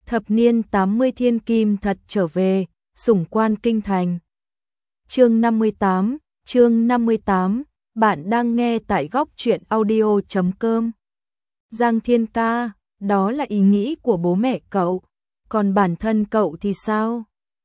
Thập niên 80 thiên kim thật trở về, sủng quan kinh thành. Chương 58, bạn đang nghe tại góc truyện audio.com. Giang Thiên ca, đó là ý nghĩ của bố mẹ cậu, còn bản thân cậu thì sao?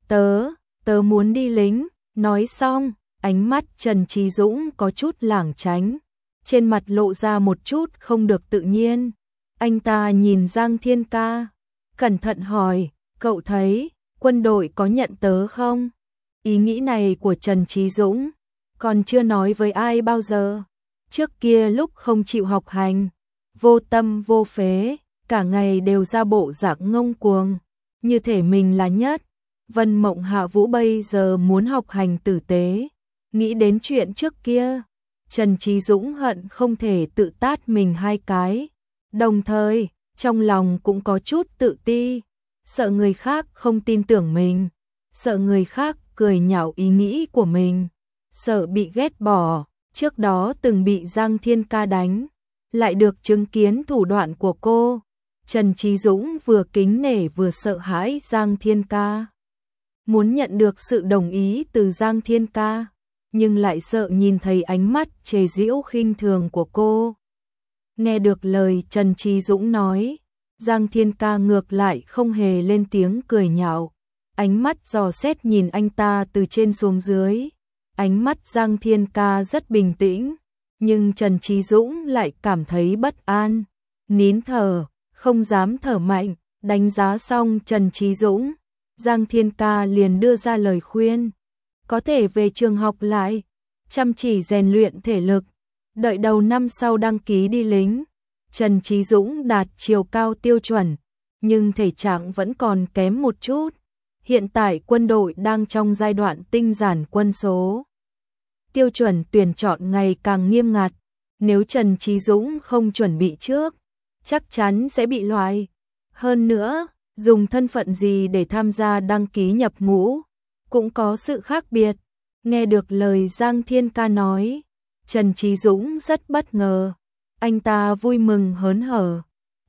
Tớ muốn đi lính, nói xong, ánh mắt Trần Trí Dũng có chút lảng tránh, trên mặt lộ ra một chút không được tự nhiên. Anh ta nhìn Giang Thiên ca, cẩn thận hỏi, cậu thấy quân đội có nhận tớ không? Ý nghĩ này của Trần Trí Dũng còn chưa nói với ai bao giờ. Trước kia lúc không chịu học hành, vô tâm vô phế, cả ngày đều ra bộ dạng ngông cuồng, như thể mình là nhất. Vân Mộng Hạ Vũ bây giờ muốn học hành tử tế, nghĩ đến chuyện trước kia, Trần Trí Dũng hận không thể tự tát mình hai cái, đồng thời trong lòng cũng có chút tự ti, sợ người khác không tin tưởng mình, sợ người khác cười nhạo ý nghĩ của mình, sợ bị ghét bỏ. Trước đó từng bị Giang Thiên ca đánh, lại được chứng kiến thủ đoạn của cô, Trần Trí Dũng vừa kính nể vừa sợ hãi Giang Thiên ca. Muốn nhận được sự đồng ý từ Giang Thiên ca, nhưng lại sợ nhìn thấy ánh mắt chế giễu khinh thường của cô. Nghe được lời Trần Trí Dũng nói, Giang Thiên ca ngược lại không hề lên tiếng cười nhạo, ánh mắt dò xét nhìn anh ta từ trên xuống dưới. Ánh mắt Giang Thiên ca rất bình tĩnh, nhưng Trần Trí Dũng lại cảm thấy bất an, nín thở, không dám thở mạnh. Đánh giá xong Trần Trí Dũng, Giang Thiên ca liền đưa ra lời khuyên, có thể về trường học lại, chăm chỉ rèn luyện thể lực, đợi đầu năm sau đăng ký đi lính. Trần Trí Dũng đạt chiều cao tiêu chuẩn, nhưng thể trạng vẫn còn kém một chút. Hiện tại quân đội đang trong giai đoạn tinh giản quân số, tiêu chuẩn tuyển chọn ngày càng nghiêm ngặt, nếu Trần Trí Dũng không chuẩn bị trước, chắc chắn sẽ bị loại. Hơn nữa, dùng thân phận gì để tham gia đăng ký nhập ngũ, cũng có sự khác biệt. Nghe được lời Giang Thiên ca nói, Trần Trí Dũng rất bất ngờ, anh ta vui mừng hớn hở.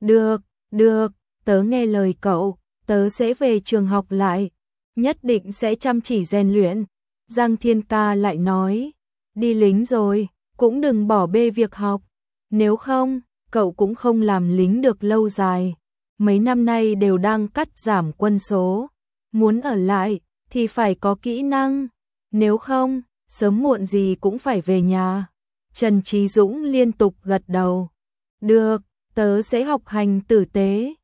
Được, tớ nghe lời cậu, tớ sẽ về trường học lại, nhất định sẽ chăm chỉ rèn luyện. Giang Thiên ca lại nói, đi lính rồi, cũng đừng bỏ bê việc học, nếu không, cậu cũng không làm lính được lâu dài. Mấy năm nay đều đang cắt giảm quân số, muốn ở lại thì phải có kỹ năng, nếu không, sớm muộn gì cũng phải về nhà. Trần Trí Dũng liên tục gật đầu, được, tớ sẽ học hành tử tế.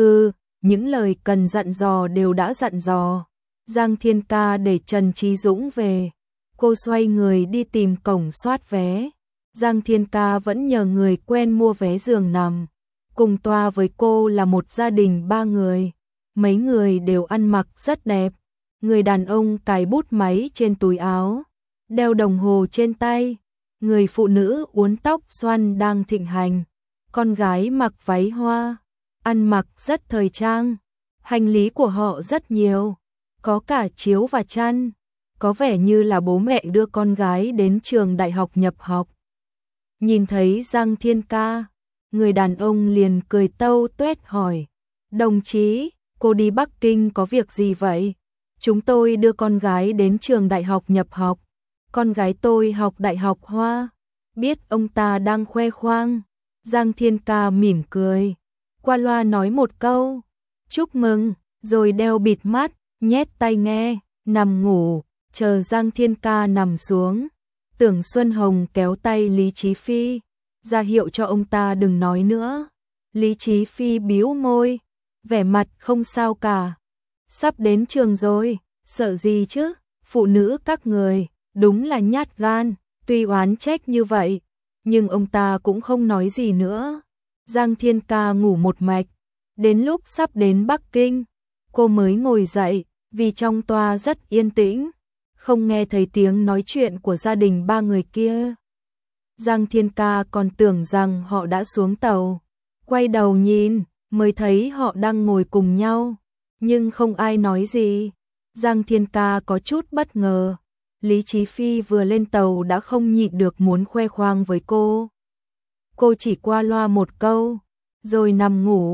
Những lời cần dặn dò đều đã dặn dò. Giang Thiên ca để Trần Trí Dũng về, cô xoay người đi tìm cổng soát vé. Giang Thiên ca vẫn nhờ người quen mua vé giường nằm. Cùng toa với cô là một gia đình 3 người, mấy người đều ăn mặc rất đẹp. Người đàn ông cài bút máy trên túi áo, đeo đồng hồ trên tay. Người phụ nữ uốn tóc xoăn đang thịnh hành. Con gái mặc váy hoa, ăn mặc rất thời trang. Hành lý của họ rất nhiều, có cả chiếu và chăn, có vẻ như là bố mẹ đưa con gái đến trường đại học nhập học. Nhìn thấy Giang Thiên ca, người đàn ông liền cười tâu tuét hỏi, đồng chí, cô đi Bắc Kinh có việc gì vậy? Chúng tôi đưa con gái đến trường đại học nhập học, con gái tôi học đại học Hoa. Biết ông ta đang khoe khoang, Giang Thiên ca mỉm cười, qua loa nói một câu, chúc mừng, rồi đeo bịt mắt, nhét tai nghe, nằm ngủ. Chờ Giang Thiên ca nằm xuống, Tưởng Xuân Hồng kéo tay Lý Chí Phi, ra hiệu cho ông ta đừng nói nữa. Lý Chí Phi bĩu môi, vẻ mặt không sao cả. Sắp đến trường rồi, sợ gì chứ, phụ nữ các người, đúng là nhát gan. Tuy oán trách như vậy, nhưng ông ta cũng không nói gì nữa. Giang Thiên ca ngủ một mạch, đến lúc sắp đến Bắc Kinh, cô mới ngồi dậy, vì trong toa rất yên tĩnh, không nghe thấy tiếng nói chuyện của gia đình 3 người kia. Giang Thiên ca còn tưởng rằng họ đã xuống tàu, quay đầu nhìn, mới thấy họ đang ngồi cùng nhau, nhưng không ai nói gì. Giang Thiên ca có chút bất ngờ, Lý Chí Phi vừa lên tàu đã không nhịn được muốn khoe khoang với cô. Cô chỉ qua loa một câu, rồi nằm ngủ,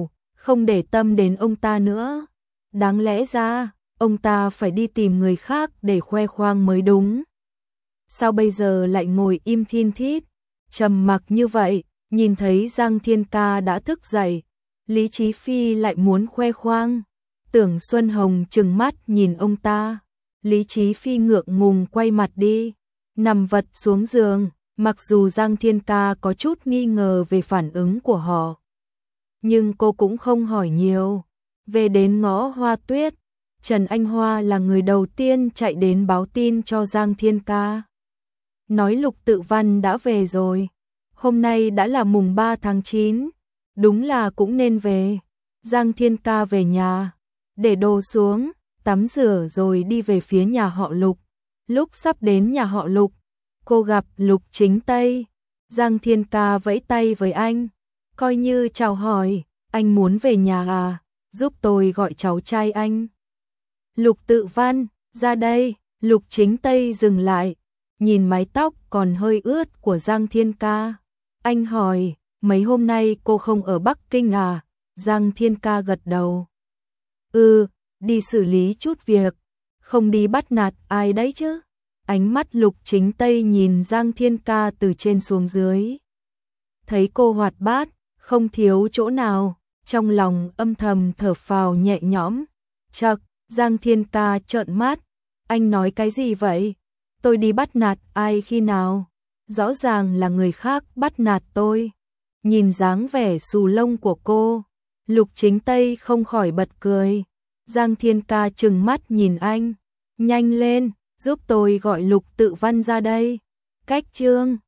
không để tâm đến ông ta nữa. Đáng lẽ ra, ông ta phải đi tìm người khác để khoe khoang mới đúng. Sao bây giờ lại ngồi im thin thít, trầm mặc như vậy? Nhìn thấy Giang Thiên Ca đã thức dậy, Lý Chí Phi lại muốn khoe khoang. Tưởng Xuân Hồng trừng mắt nhìn ông ta. Lý Chí Phi ngượng ngùng quay mặt đi, nằm vật xuống giường. Mặc dù Giang Thiên Ca có chút nghi ngờ về phản ứng của họ, nhưng cô cũng không hỏi nhiều. Về đến ngõ Hoa Tuyết, Trần Anh Hoa là người đầu tiên chạy đến báo tin cho Giang Thiên Ca. Nói Lục Tự Văn đã về rồi. Hôm nay đã là mùng 3 tháng 9, đúng là cũng nên về. Giang Thiên Ca về nhà, để đồ xuống, tắm rửa rồi đi về phía nhà họ Lục. Lúc sắp đến nhà họ Lục, cô gặp Lục Chính Tây. Giang Thiên Ca vẫy tay với anh, coi như chào hỏi. Anh muốn về nhà à? Giúp tôi gọi cháu trai anh. Lục Tự Văn, ra đây. Lục Chính Tây dừng lại, nhìn mái tóc còn hơi ướt của Giang Thiên Ca. Anh hỏi, mấy hôm nay cô không ở Bắc Kinh à? Giang Thiên Ca gật đầu. Đi xử lý chút việc, không đi bắt nạt ai đấy chứ. Ánh mắt Lục Chính Tây nhìn Giang Thiên Ca từ trên xuống dưới. Thấy cô hoạt bát, không thiếu chỗ nào, trong lòng âm thầm thở phào nhẹ nhõm. Chậc, Giang Thiên Ca trợn mắt. Anh nói cái gì vậy? Tôi đi bắt nạt ai khi nào? Rõ ràng là người khác bắt nạt tôi. Nhìn dáng vẻ xù lông của cô, Lục Chính Tây không khỏi bật cười. Giang Thiên Ca trừng mắt nhìn anh. Nhanh lên, giúp tôi gọi Lục Tự Văn ra đây. Cách chương